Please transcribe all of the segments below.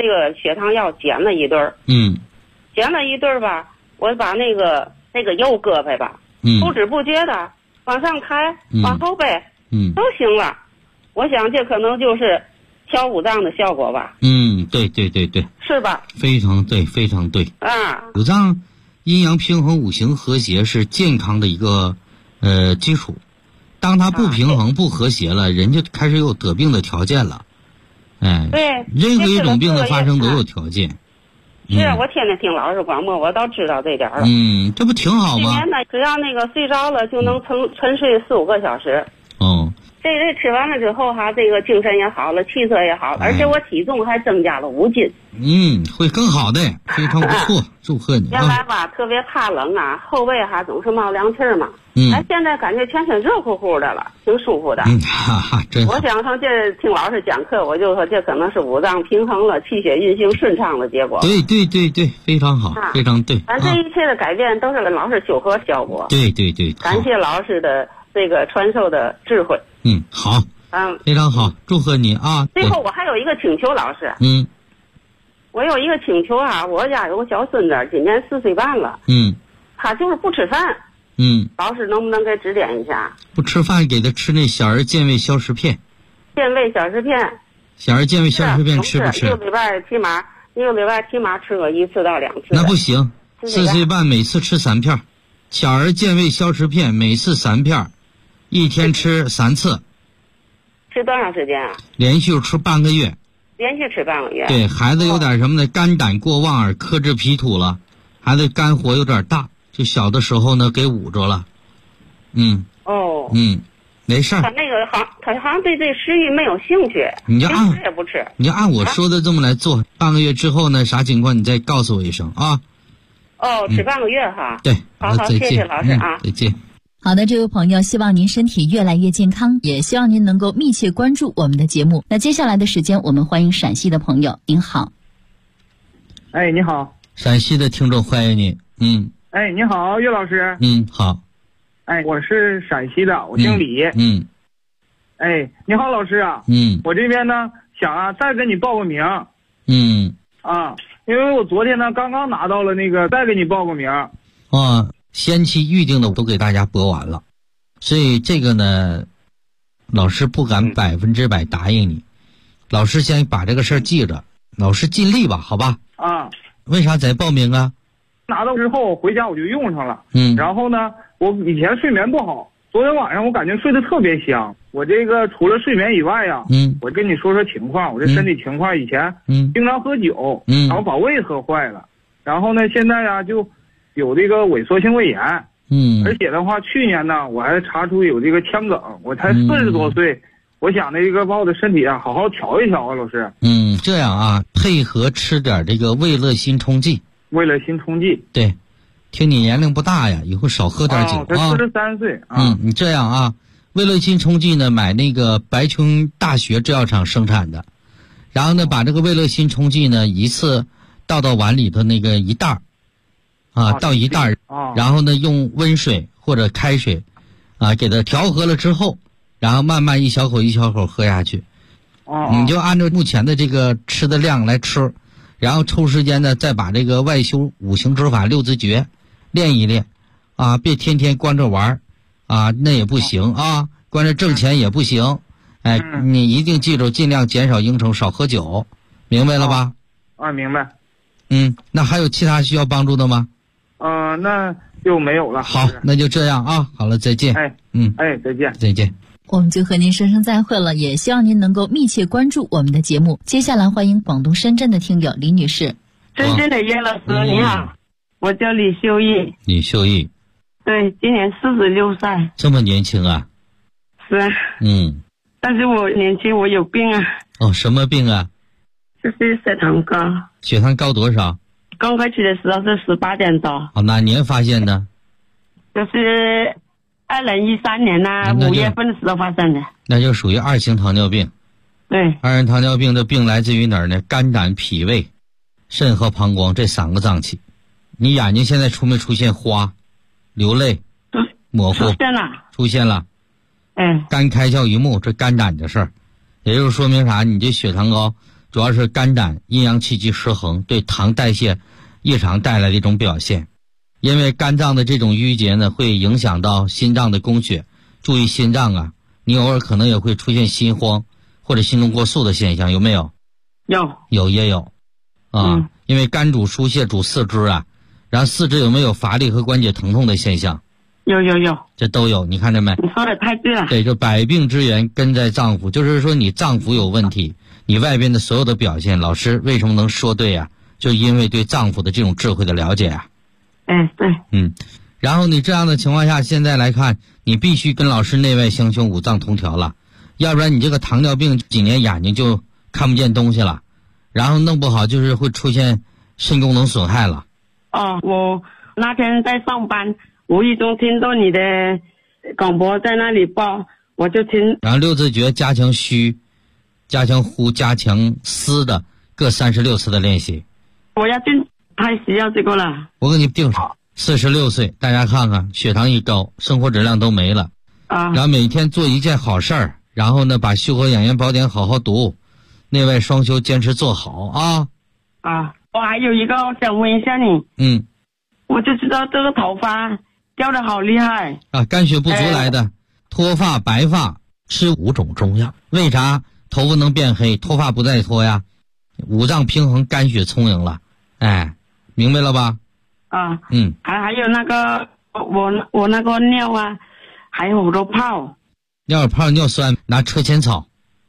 这个血糖药减了一顿儿。减了一顿儿吧，我把那个右胳膊吧，不知不觉的往上抬，往后背，都行了。我想这可能就是调五脏的效果吧。 对， 是吧？ 非常对，非常对啊！ 五脏阴阳平衡，五行和谐是健康的一个基础。当它不平衡、不和谐了，人就开始有得病的条件了。 对， 任何一种病的发生都有条件。 是我天天听老师广播，我倒知道这点了。 这不挺好吗？ 睡眠呢，只要那个睡着了，就能沉睡4-5个小时。这吃完了之后哈，这个精神也好了，气色也好了，而且我体重还增加了5斤。 会更好的，非常不错，祝贺你。 原来吧，特别怕冷啊，后背哈总是冒凉气儿嘛。现在感觉全身热乎乎的了，挺舒服的。 真好。 我想上这听老师讲课，我就说这可能是五脏平衡了，气血运行顺畅的结果。 对，非常好，非常对。 咱这一切的改变都是老师修和效果。 对。 感谢老师的这个传授的智慧。 好。非常好，祝贺你啊！ 最后我还有一个请求，老师。我有一个请求啊，我家有个小孙子，今年4岁半了。他就是不吃饭。老师能不能给指点一下？ 不吃饭，给他吃那小儿健胃消食片。 健胃消食片。 小儿健胃消食片吃不吃？ 一个礼拜起码吃个1次到2次。 那不行，4岁半每次吃3片，小儿健胃消食片每次3片，一天吃3次。 吃多长时间啊？ 连续吃半个月。 连续吃半个月。对， 孩子有点什么呢？肝胆过旺而克制脾土了，孩子肝火有点大，就小的时候呢给捂着了。没事。 他好像对这食欲没有兴趣， 你就也不吃。 你就按我说的这么来做，半个月之后呢，啥情况你再告诉我一声啊。 吃半个月哈。 对， 好，谢谢老师啊。 再见。 好的，这位朋友，希望您身体越来越健康，也希望您能够密切关注我们的节目。那接下来的时间，我们欢迎陕西的朋友，您好。 你好。 陕西的听众欢迎你。 你好，岳老师。 好。 我是陕西的，我姓李。你好，老师啊。我这边呢想再给你报个名。因为我昨天呢刚刚拿到了那个，再给你报个名。 先期预定的我都给大家播完了，所以这个呢，老师不敢100%答应你。老师先把这个事儿记着，老师尽力吧，好吧？为啥在报名啊？ 拿到之后回家我就用上了。然后呢，我以前睡眠不好，昨天晚上我感觉睡得特别香。我这个除了睡眠以外呀，我跟你说说情况，我这身体情况以前经常喝酒，然后把胃喝坏了，然后呢现在呀就有这个萎缩性胃炎。而且的话，去年呢我还查出有这个腔梗，我才40多岁，我想这个把我的身体好好调一调啊，老师。 这样啊，配合吃点这个胃乐心冲剂。 胃乐心冲剂。 对，听你年龄不大呀，以后少喝点酒啊。 才43岁你这样啊，胃乐心冲剂呢，买那个白琼大学制药厂生产的，然后呢把这个胃乐心冲剂呢一次倒到碗里头那个1袋倒1袋，然后呢用温水或者开水给它调和了之后，然后慢慢一小口一小口喝下去。你就按照目前的这个吃的量来吃，然后抽时间呢再把这个外修五行之法6字诀练一练别天天关着玩那也不行关着挣钱也不行。你一定记住，尽量减少应酬，少喝酒，明白了吧？ 明白。 那还有其他需要帮助的吗？ 那就没有了。 好，那就这样好了，再见。 再见。 再见。 我们就和您说声再会了，也希望您能够密切关注我们的节目。接下来欢迎广东深圳的听友李女士。 深圳的叶老师你好，我叫李秀义。 李秀义。 对，今年46岁。 这么年轻啊？ 是啊。但是我年轻，我有病啊。 什么病啊？ 就是血糖高。 血糖高多少？ 刚开始的时候是18点多。 哪年发现的？ 就是2013年5月份的时候发生的。 那就属于2型糖尿病。 对。 2型糖尿病的病来自于哪儿呢？肝胆脾胃、肾和膀胱这3个脏器。你眼睛现在出没出现花、流泪、模糊？出现了。肝开窍于目，这肝胆的事儿，也就是说明啥？你这血糖高， 主要是肝胆阴阳气机失衡，对糖代谢异常带来的一种表现。因为肝脏的这种淤结呢，会影响到心脏的供血。注意心脏啊，你偶尔可能也会出现心慌或者心动过速的现象，有没有？也有啊。因为肝主疏泄，主四肢啊，然后四肢有没有乏力和关节疼痛的现象？ 有， 这都有，你看着没？ 你说的太对了。 对，就百病之源根在脏腑，就是说你脏腑有问题，你外边的所有的表现，老师为什么能说对啊？就因为对脏腑的这种智慧的了解啊。 对。 然后你这样的情况下，现在来看，你必须跟老师内外相胸，五脏同调了，要不然你这个糖尿病几年眼睛就看不见东西了，然后弄不好就是会出现肾功能损害了。 我那天在上班，无意中听到你的广播在那里报，我就听。 然后六字诀加强虚、加强呼、加强思的各36次的练习。 我要定，太需要这个了。 我给你定上。46岁，大家看看血糖一高，生活质量都没了然后每天做一件好事儿，然后呢把修和养颜宝典好好读，内外双修坚持做好我还有一个想问一下你。我就知道这个头发掉得好厉害肝血不足来的，脱发白发吃5种中药，为啥头发能变黑，脱发不再脱呀？五脏平衡，肝血充盈了。明白了吧？ 还有那个我那个尿啊，还有好多泡。 尿泡尿酸，拿车前草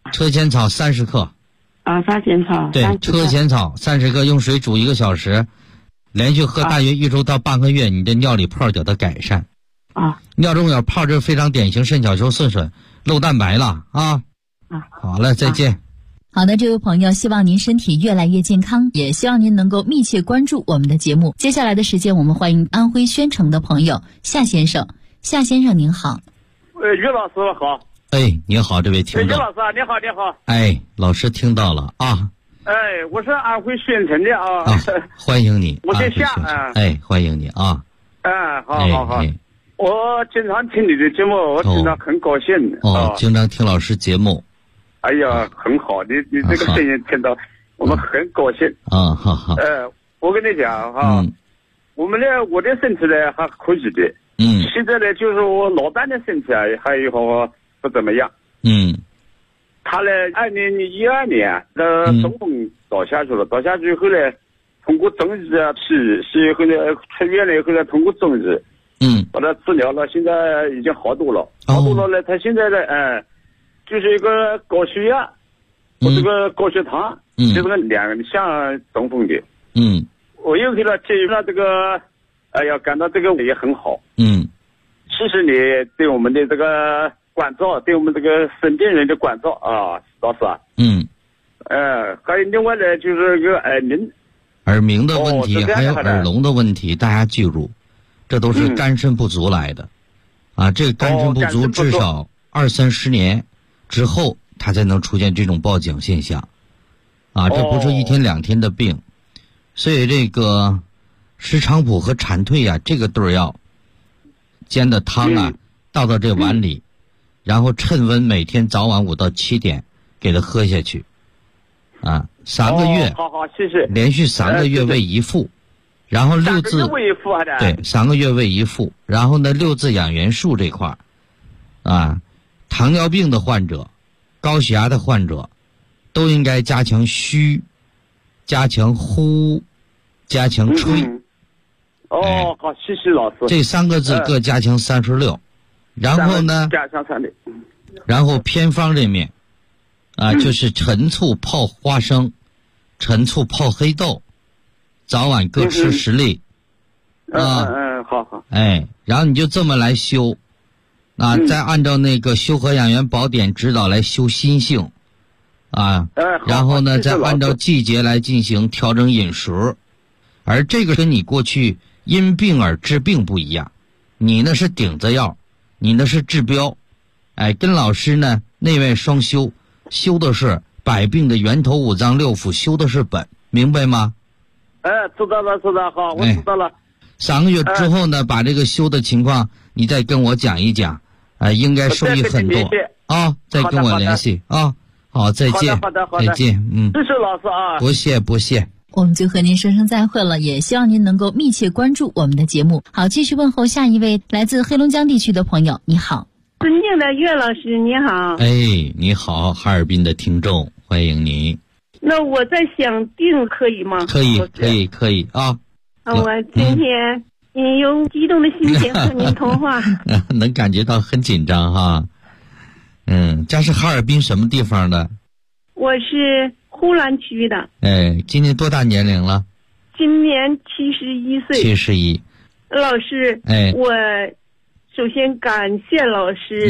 30克。 车前草。 对，车前草30克，用水煮1个小时，连续喝大约1周到半个月，你的尿里泡得改善。尿中有泡，这非常典型肾小球受损、漏蛋白了好了，再见。 好的，这位朋友，希望您身体越来越健康，也希望您能够密切关注我们的节目。接下来的时间，我们欢迎安徽宣城的朋友夏先生。夏先生您好。 于老师好。 你好，这位听众。 于老师你好。 老师听到了我是安徽宣城的欢迎你。 我在夏欢迎你好。 我经常听你的节目，我经常很高兴经常听老师节目。 哎呀，很好，你这个声音听到我们很高兴好。 我跟你讲我的身体呢还可以的。现在呢就是我老伴的身体还有不怎么样。他呢2012年中风倒下去了，倒下去以后呢，通过中医西以后呢，出院了以后呢，通过中医把他治疗了，现在已经好多了。呢，他现在呢就是一个高血压和这个高血糖，这个两项中风的。我又给他建议了这个，感到这个也很好。谢谢你对我们的这个关照，对我们这个生病人的关照老师。还有另外呢，就是个耳鸣的问题，还有耳聋的问题，大家记住，这都是肝肾不足来的。这个肝肾不足至少20-30年之后，它才能出现这种报警现象，这不是1天2天的病，所以这个石菖蒲和蝉蜕这个对药煎的汤倒到这碗里，然后趁温每天早晚5到7点给它喝下去，3个月， 好，谢谢， 连续3个月喂1副，然后6字对3个月喂1副，然后呢6字养元术这块糖尿病的患者、高血压的患者都应该加强虚、加强呼、加强吹。 好，谢谢老师。 这3个字各加强36，然后呢， 加强36， 然后偏方这面就是陈醋泡花生、陈醋泡黑豆，早晚各吃10粒。 好。 然后你就这么来修。再按照那个修和养元宝典指导来修心性然后呢再按照季节来进行调整饮食。而这个跟你过去因病而治病不一样，你呢是顶子药，你呢是治标。跟老师呢内外双修，修的是百病的源头5脏6腑，修的是本，明白吗？ 知道了，好，我知道了。 3个月之后呢，把这个修的情况你再跟我讲一讲，应该受益很多再跟我联系好，再见。 好的， 再见。 支持老师啊。 不谢。 我们就和您说声再会了，也希望您能够密切关注我们的节目。好，继续问候下一位来自黑龙江地区的朋友，你好。 尊敬的岳老师，你好。 你好，哈尔滨的听众，欢迎您。 那我在想定可以吗？ 可以啊。 我今天用激动的心情和您通话。 能感觉到很紧张哈。家是哈尔滨什么地方的？ 我是呼兰区的。 今年多大年龄了？ 今年71岁。 71。 老师，我首先感谢老师。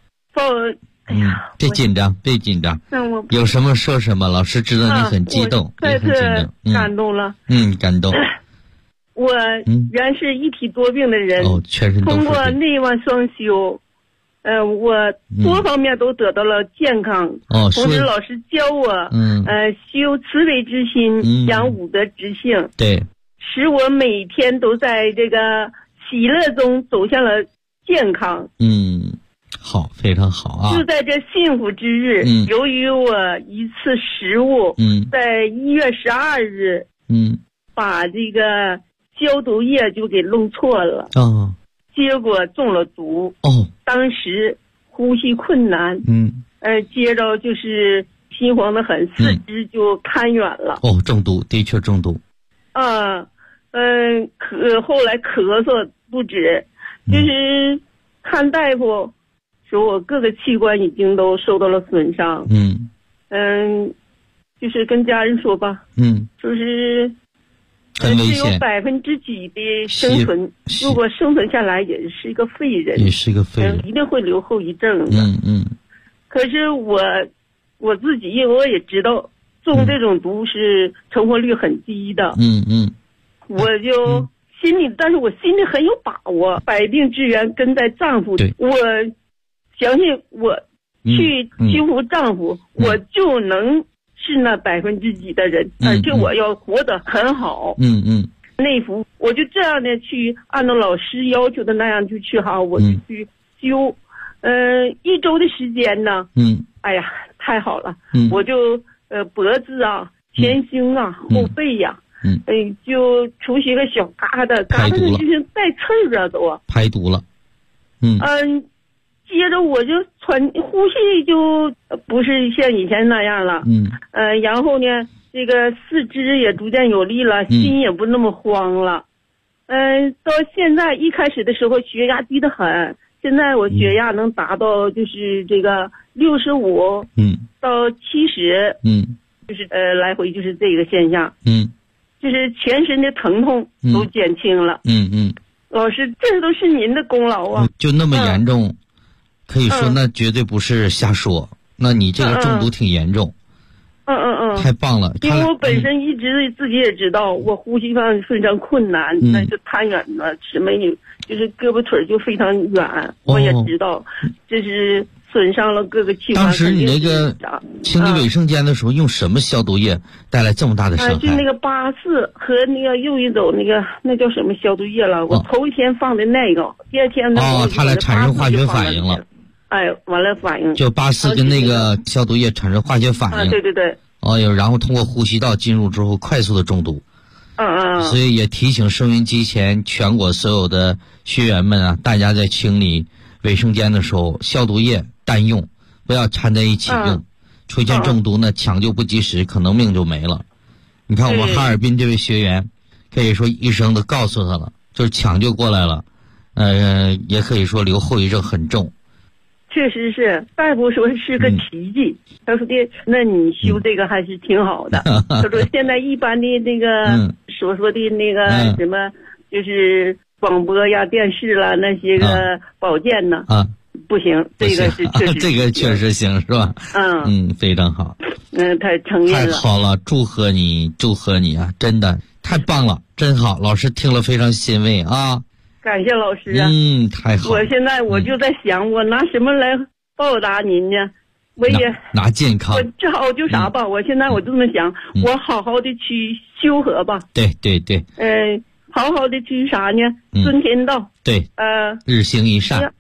别紧张。有什么说什么，老师知道你很激动， 也很紧张。感动了。 感动。 我原是一体多病的人， 全身都是病。 通过内外双修，我多方面都得到了健康。同时老师教我，修慈悲之心，养武德之性， 对， 使我每天都在这个喜乐中走向了健康。 好，非常好啊！ 就在这幸福之日，由于我一次失误，在1月12日，把这个消毒液就给弄错了，结果中了毒。当时呼吸困难，接着就是心慌的很，四肢就瘫软了。 中毒，的确中毒。 后来咳嗽不止，就是看大夫说我各个器官已经都受到了损伤。就是跟家人说吧，就是只有几% 的生存，如果生存下来也是一个废人，一定会留后遗症的。可是我自己我也知道中这种毒是成活率很低的。我就但是我心里很有把握，百病之源根在脏腑。我相信我去修复脏腑，我就能是那几% 的人，而且我要活得很好。内服，我就这样的去按照老师要求的那样就去我就去修，1周的时间呢。哎呀，太好了。我就脖子啊、前胸啊、后背呀，就出现个小疙瘩，就是带刺儿都排毒了。 接着我就呼吸就不是像以前那样了。然后呢，这个四肢也逐渐有力了，心也不那么慌了。到现在一开始的时候血压低得很，现在我血压能达到就是这个65到70，就是来回就是这个现象。就是全身的疼痛都减轻了。老师，这都是您的功劳啊！ 就那么严重，可以说那绝对不是瞎说。那你这个中毒挺严重。太棒了！ 因为我本身一直自己也知道，我呼吸上非常困难，那就瘫软了，什么就是胳膊腿就非常软。我也知道，这是损伤了各个器官。 当时你那个清理卫生间的时候，用什么消毒液带来这么大的伤害？ 就那个84和那个又一种那叫什么消毒液了？我头一天放的那个，第二天它来产生化学反应了。 完了反应。 就84跟那个消毒液产生化学反应。 对。 然后通过呼吸道进入之后快速的中毒。所以也提醒收音机前全国所有的学员们啊，大家在清理卫生间的时候，消毒液单用，不要掺在一起用。出现中毒呢，抢救不及时，可能命就没了。你看我们哈尔滨这位学员，可以说医生都告诉他了，就是抢救过来了，也可以说留后遗症很重。 确实是，大夫说是个奇迹。他说的，那你修这个还是挺好的。他说现在一般的那个所说的那个什么，就是广播呀、电视啦那些个保健呢，不行，这个是确实， 这个确实行是吧？非常好。 太承认了。 太好了，祝贺你啊！真的太棒了，真好，老师听了非常欣慰啊。 感谢老师啊！ 太好了。 我现在我就在想，我拿什么来报答您呢？我也拿健康。 我只好就啥吧，我现在我这么想，我好好的去修和吧。 对。 好好的去啥呢？遵天道。 对。日行一善。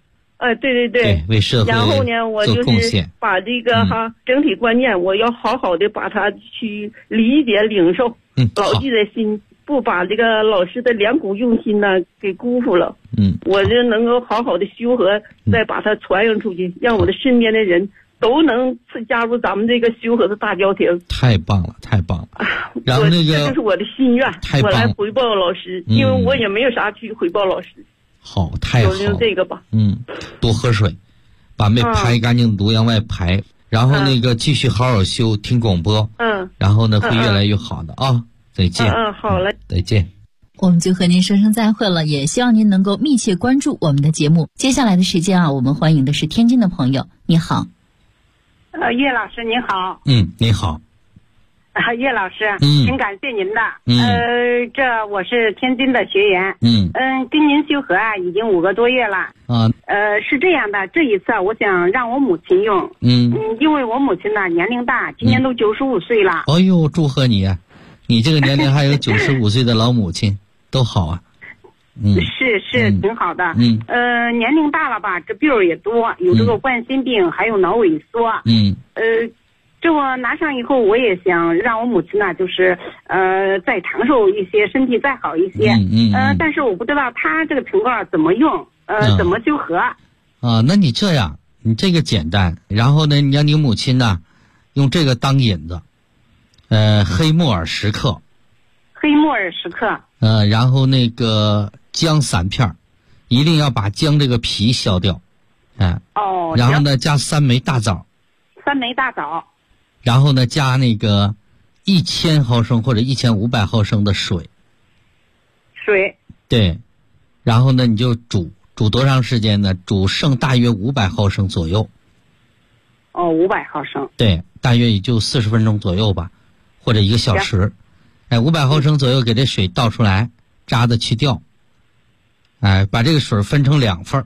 对， 为社会然后呢，我就是把这个整体观念，我要好好的把它去理解领受，牢记在心，不把这个老师的良苦用心呢给辜负了。我就能够好好的修和，再把它传扬出去，让我的身边的人都能加入咱们这个修和的大家庭。 太棒了，太棒了！然后这是我的心愿，我来回报老师，因为我也没有啥去回报老师。 好，太好了， 就这个吧。 多喝水，把胃排干净，毒阳外排。然后继续好好修，听广播。然后呢，会越来越好的啊！再见。 好嘞， 再见。 我们就和您说声再会了，也希望您能够密切关注我们的节目。接下来的时间我们欢迎的是天津的朋友，你好。 叶老师您好。 你好。 叶老师，挺感谢您的。这我是天津的学员。跟您修和已经5个多月了。是这样的，这一次我想让我母亲用。因为我母亲呢年龄大，今年都95岁了。 哎呦，祝贺你！你这个年龄还有95岁的老母亲，都好啊。 是挺好的。年龄大了吧，这病儿也多，有这个冠心病，还有脑萎缩。这我拿上以后，我也想让我母亲呢，就是再长寿一些，身体再好一些。但是我不知道她这个情况怎么用，怎么修和。 那你这样，你这个简单，然后呢，你让你母亲呢，用这个当引子，黑木耳10克。 黑木耳10克。 然后姜3片，一定要把姜这个皮削掉。然后呢，加3枚大枣。 3枚大枣。 然后呢，加1000毫升或者1500毫升的水。对，然后呢，你就煮多长时间呢？煮剩大约500毫升左右。 500毫升。 对，大约也就40分钟左右吧，或者1个小时。500毫升左右，给这水倒出来，渣子去掉。把这个水分成2份。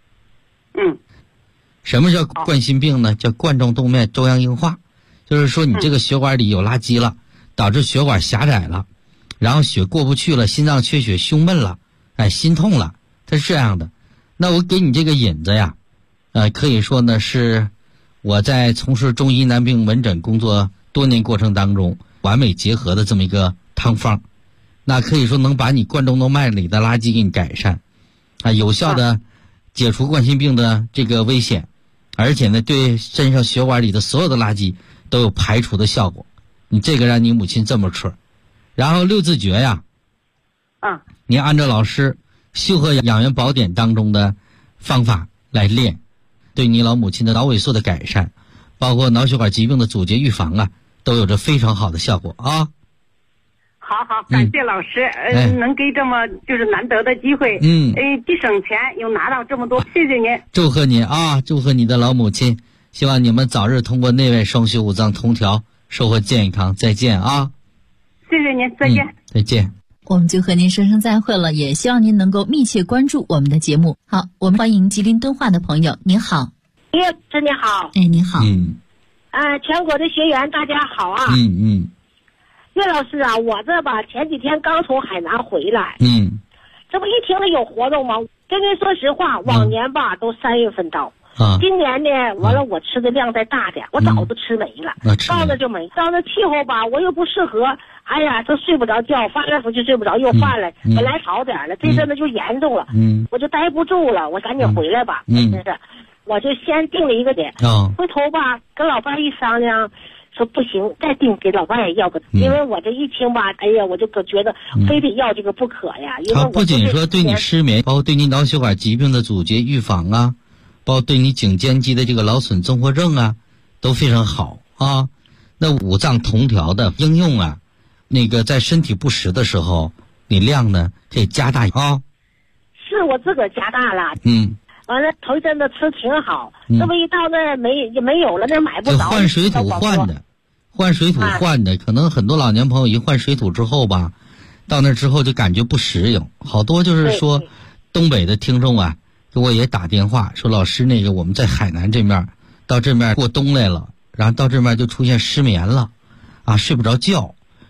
什么叫冠心病呢？叫冠状动脉粥样硬化。就是说你这个血管里有垃圾了，导致血管狭窄了，然后血过不去了，心脏缺血，胸闷了，心痛了，它是这样的。那我给你这个引子呀，可以说呢是我在从事中医男病门诊工作多年过程当中完美结合的这么一个汤方，那可以说能把你冠状动脉里的垃圾给你改善，有效的解除冠心病的这个危险，而且呢对身上血管里的所有的垃圾都有排除的效果。你这个让你母亲这么吃，然后6字诀呀，你按照老师修和养元宝典当中的方法来练，对你老母亲的脑萎缩的改善，包括脑血管疾病的阻截预防都有着非常好的效果啊。 好，感谢老师，能给这么就是难得的机会，既省钱又拿到这么多，谢谢您， 祝贺你啊，祝贺你的老母亲，希望你们早日通过内外双修5脏同调，收获健康，再见啊！ 谢谢您，再见， 再见。 我们就和您说声再会了，也希望您能够密切关注我们的节目。好，我们欢迎吉林敦化的朋友，您好。 叶老师你好。 你好。 全国的学员大家好啊。叶老师啊，我这吧前几天刚从海南回来，这不一听了有活动吗？跟您说实话，往年吧都3月份到，今年呢完了我吃的量再大点，我早都吃没了，到那就没，到那气候吧我又不适合，哎呀都睡不着觉，翻来覆去睡不着，又犯了，本来好点了，这阵子就严重了，我就待不住了，我赶紧回来吧，真是，我就先定了一个点，回头吧跟老伴一商量。说不行，再定给老伴也要个，因为我这一听吧，哎呀，我就觉得非得要这个不可呀。因为它不仅说对你失眠，包括对你脑血管疾病的阻截预防啊，包括对你颈肩肌的这个劳损综合症啊，都非常好啊。那5脏同调的应用啊，在身体不实的时候，你量呢可以加大啊。 是我自个儿加大了。完了，头一阵子吃挺好，这么一到那没有了，那买不着。 换水土换的，可能很多老年朋友一换水土之后吧，到那之后就感觉不适应，好多就是说，东北的听众啊，给我也打电话说，老师我们在海南这面，到这面过冬来了，然后到这面就出现失眠了，睡不着觉，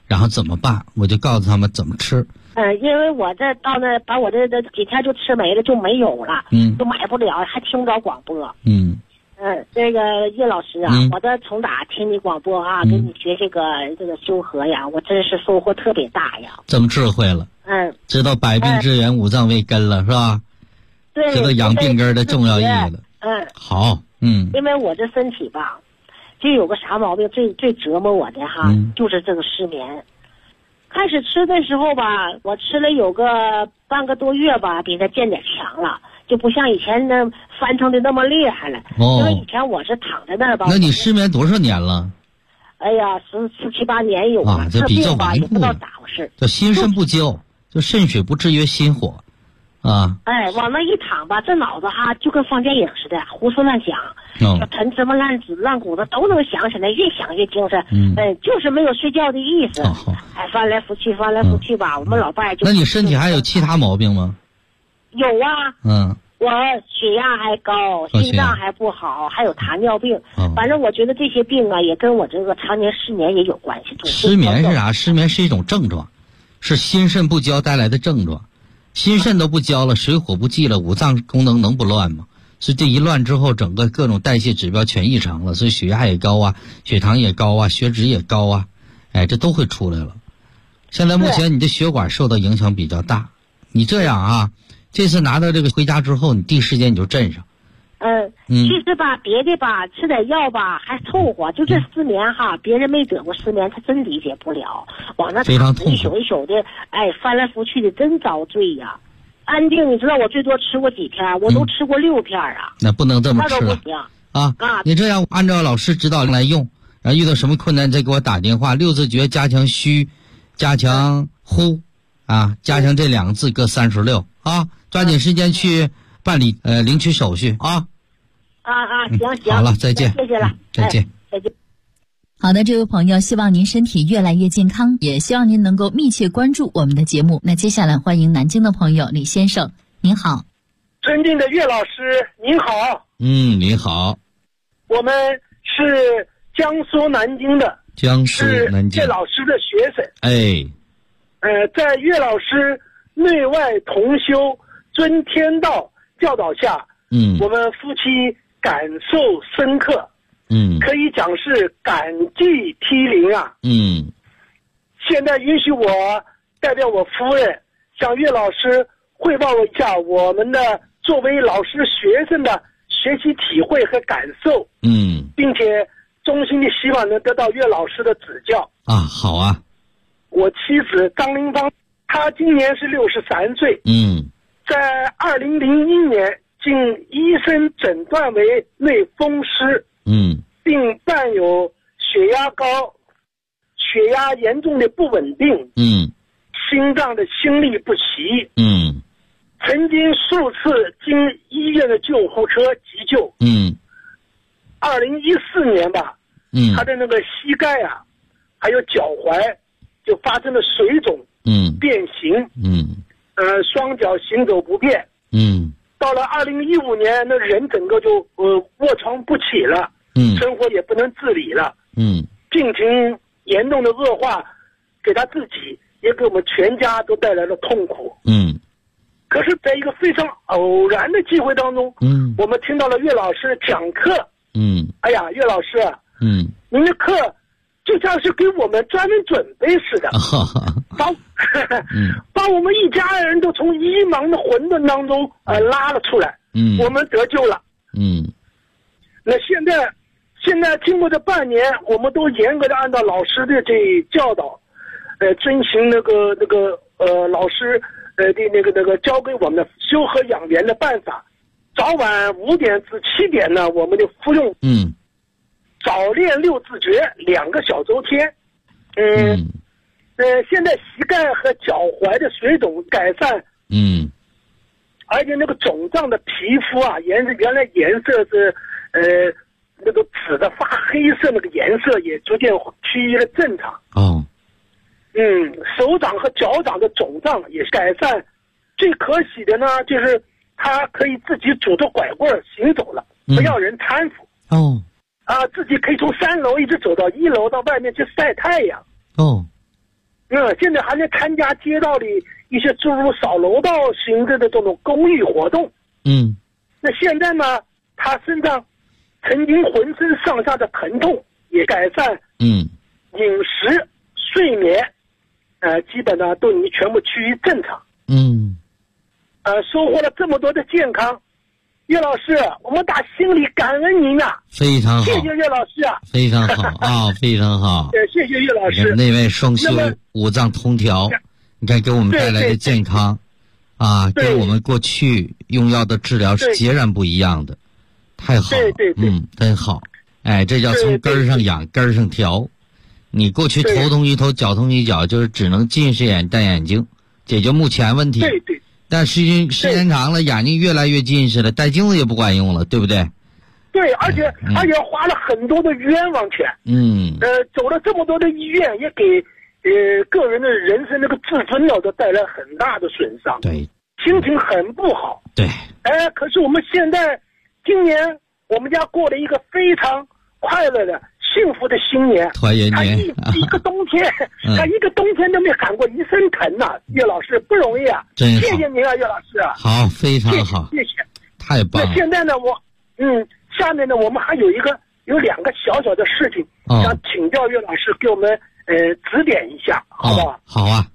然后怎么办？我就告诉他们怎么吃。 因为我这到那把我这几天就吃没了，就没有了，就买不了，还听不着广播。这个叶老师啊，我这从打听你广播啊，跟你学这个修和呀，我真是收获特别大呀。 这么智慧了，知道百病之源五脏为根了，是吧？ 对， 知道养病根的重要意义了。好， 因为我这身体吧，就有个啥毛病，最折磨我的哈，就是这个失眠。开始吃的时候吧，我吃了有个半个多月吧，比它见点强了，就不像以前那翻腾的那么厉害了。因为以前我是躺在那儿吧。 那你失眠多少年了？ 哎呀，14、7、8年有了。 这比较顽固。 也不知道咋回事。 叫心肾不交，就肾水不制约心火，啊。 往那一躺吧，这脑子哈就跟放电影似的，胡思乱想。陈芝麻烂子烂谷子都能想起来，越想越精神。就是没有睡觉的意思。翻来覆去，翻来覆去吧。我们老伴就。 那你身体还有其他毛病吗？ 有啊。我血压还高，心脏还不好，还有糖尿病。反正我觉得这些病啊，也跟我这个常年失眠也有关系。 失眠是啥？失眠是一种症状，是心肾不交带来的症状。心肾都不交了，水火不济了，五脏功能能不乱吗？所以这一乱之后，整个各种代谢指标全异常了，所以血压也高啊，血糖也高啊，血脂也高啊，这都会出来了。现在目前你的血管受到影响比较大，你这样啊，这次拿到这个回家之后，你第一时间你就镇上。 其实吧，别的吧，吃点药吧还凑合，就这失眠哈，别人没得过失眠，他真理解不了，往那躺着一宿一宿的，翻来覆去的，真遭罪呀。安定，你知道我最多吃过几片？我都吃过6片啊。 那不能这么吃啊！你这样按照老师指导来用，然后遇到什么困难再给我打电话。6字诀加强虚，加强呼，加强这2个字各36啊！抓紧时间去办理领取手续啊！ 行， 好了，再见， 谢谢了， 再见。 好的，这位朋友，希望您身体越来越健康，也希望您能够密切关注我们的节目。那接下来欢迎南京的朋友李先生，您好。 尊敬的岳老师，您好。 您好。 我们是江苏南京的，是岳老师的学生。在岳老师内外同修、尊天道教导下，我们夫妻感受深刻。可以讲是感激涕零啊。现在允许我代表我夫人向岳老师汇报一下我们的作为老师学生的学习体会和感受。并且衷心的希望能得到岳老师的指教。 好啊。 我妻子张玲芳，她今年是63岁。在2001年经医生诊断为类风湿。并伴有血压高、血压严重的不稳定，心脏的心律不齐，曾经数次经医院的救护车急救，2014年吧，他的那个膝盖啊，还有脚踝就发生了水肿，变形，双脚行走不便，到了2015年，那人整个就卧床不起了。生活也不能自理了，病情严重的恶化，给他自己也给我们全家都带来了痛苦。可是在一个非常偶然的机会当中，我们听到了岳老师讲课。哎呀，岳老师，您的课就像是给我们专门准备似的，把我们一家人都从迷茫的混沌当中拉了出来，我们得救了。那现在经过这半年，我们都严格的按照老师的这教导，遵循那个老师的那个教给我们的修和养元的办法，早晚5点至7点呢，我们就服用早练6字诀2个小周天。现在膝盖和脚踝的水肿改善，而且那个肿胀的皮肤啊，原来颜色是那个紫的发黑色，那个颜色也逐渐趋于了正常。手掌和脚掌的肿胀也改善。最可喜的呢，就是他可以自己拄着拐棍行走了，不要人搀扶。自己可以从3楼一直走到1楼，到外面去晒太阳。 现在还能参加街道里一些诸如扫楼道行政的这种公益活动。那现在呢，他身上曾经浑身上下的疼痛也改善，饮食、睡眠，基本上都已经全部趋于正常。收获了这么多的健康，岳老师，我们打心里感恩您啊！ 非常好， 谢谢岳老师啊！ 非常好啊，非常好。 谢谢岳老师。 内外双修，五脏通调，你看给我们带来的健康，跟我们过去用药的治疗是截然不一样的，太好了。 对， 真好。这叫从根儿上养，根儿上调。你过去头痛一头，脚痛一脚，就是只能近视眼、戴眼镜，解决目前问题。 对。 但时间长了，眼睛越来越近视了，戴镜子也不管用了，对不对？ 对，而且花了很多的冤枉钱。走了这么多的医院，也给个人的人生那个自尊都带来很大的损伤。 对， 心情很不好。 对。 可是我们现在今年我们家过了一个非常快乐的幸福的新年， 团圆年。 他一个冬天，他一个冬天都没喊过一声疼呐。岳老师不容易啊， 真好， 谢谢您啊，岳老师。 好，非常好， 谢谢， 太棒了。 那现在呢，下面呢，我们还有两个小小的事情，想请教岳老师给我们指点一下，好不好？ 好啊。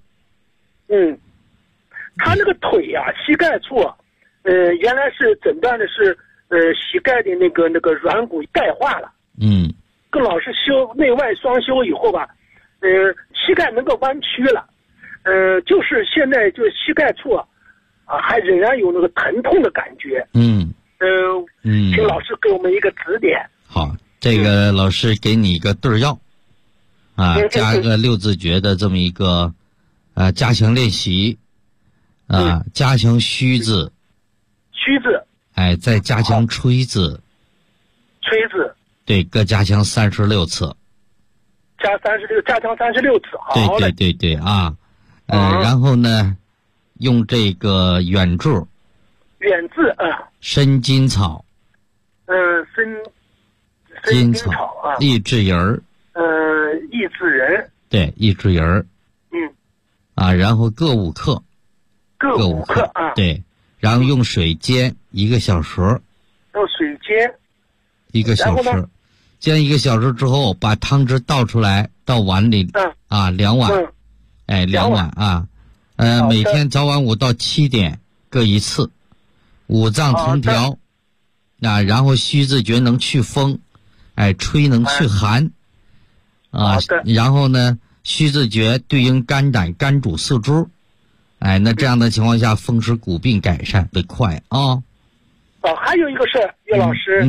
他那个腿啊，膝盖处，原来是诊断的是膝盖的那个软骨钙化了。跟老师修内外双修以后吧，膝盖能够弯曲了，就是现在就是膝盖处还仍然有那个疼痛的感觉。请老师给我们一个指点。 好，这个老师给你一个对药，加个六字诀的这么一个加强练习，加强虚字，再加强吹字。对，各加强36次， 加强36次，好嘞。 对啊，然后呢，用这个远字生金草， 生金草益智仁， 益智仁， 对，益智仁，然后各5克， 各5克对，然后用水煎1个小时， 用水煎 1个小时。煎1个小时之后，把汤汁倒出来，到碗里，2碗，2碗每天早晚5到7点各1次，五脏通调，然后虚字诀能祛风，吹能祛寒，然后呢，虚字诀对应肝胆，肝主4肢，那这样的情况下，风湿骨病改善得快啊。 还有一个事，岳老师，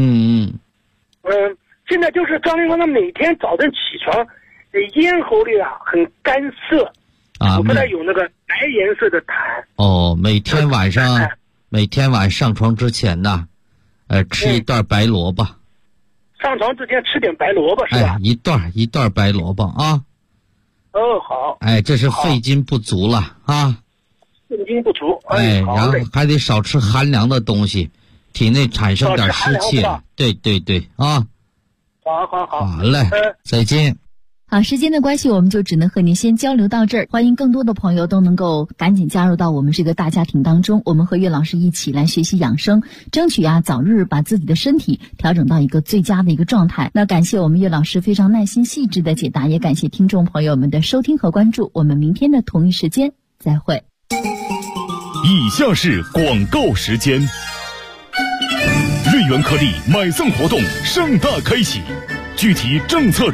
现在就是张明他每天早晨起床，咽喉里很干涩，我不太有那个白颜色的痰。 每天晚上上床之前呢，吃一段白萝卜。 上床之前吃点白萝卜是吧？ 一段白萝卜啊。 好。 这是肺经不足了啊。 肺经不足。 然后还得少吃寒凉的东西，体内产生点湿气。对啊。好嘞，再见。 好，时间的关系，我们就只能和您先交流到这儿。欢迎更多的朋友都能够赶紧加入到我们这个大家庭当中，我们和岳老师一起来学习养生，争取早日把自己的身体调整到一个最佳的一个状态。那感谢我们岳老师非常耐心细致的解答，也感谢听众朋友们的收听和关注。我们明天的同一时间再会。 以下是广告时间。瑞元颗粒买赠活动盛大开启，具体政策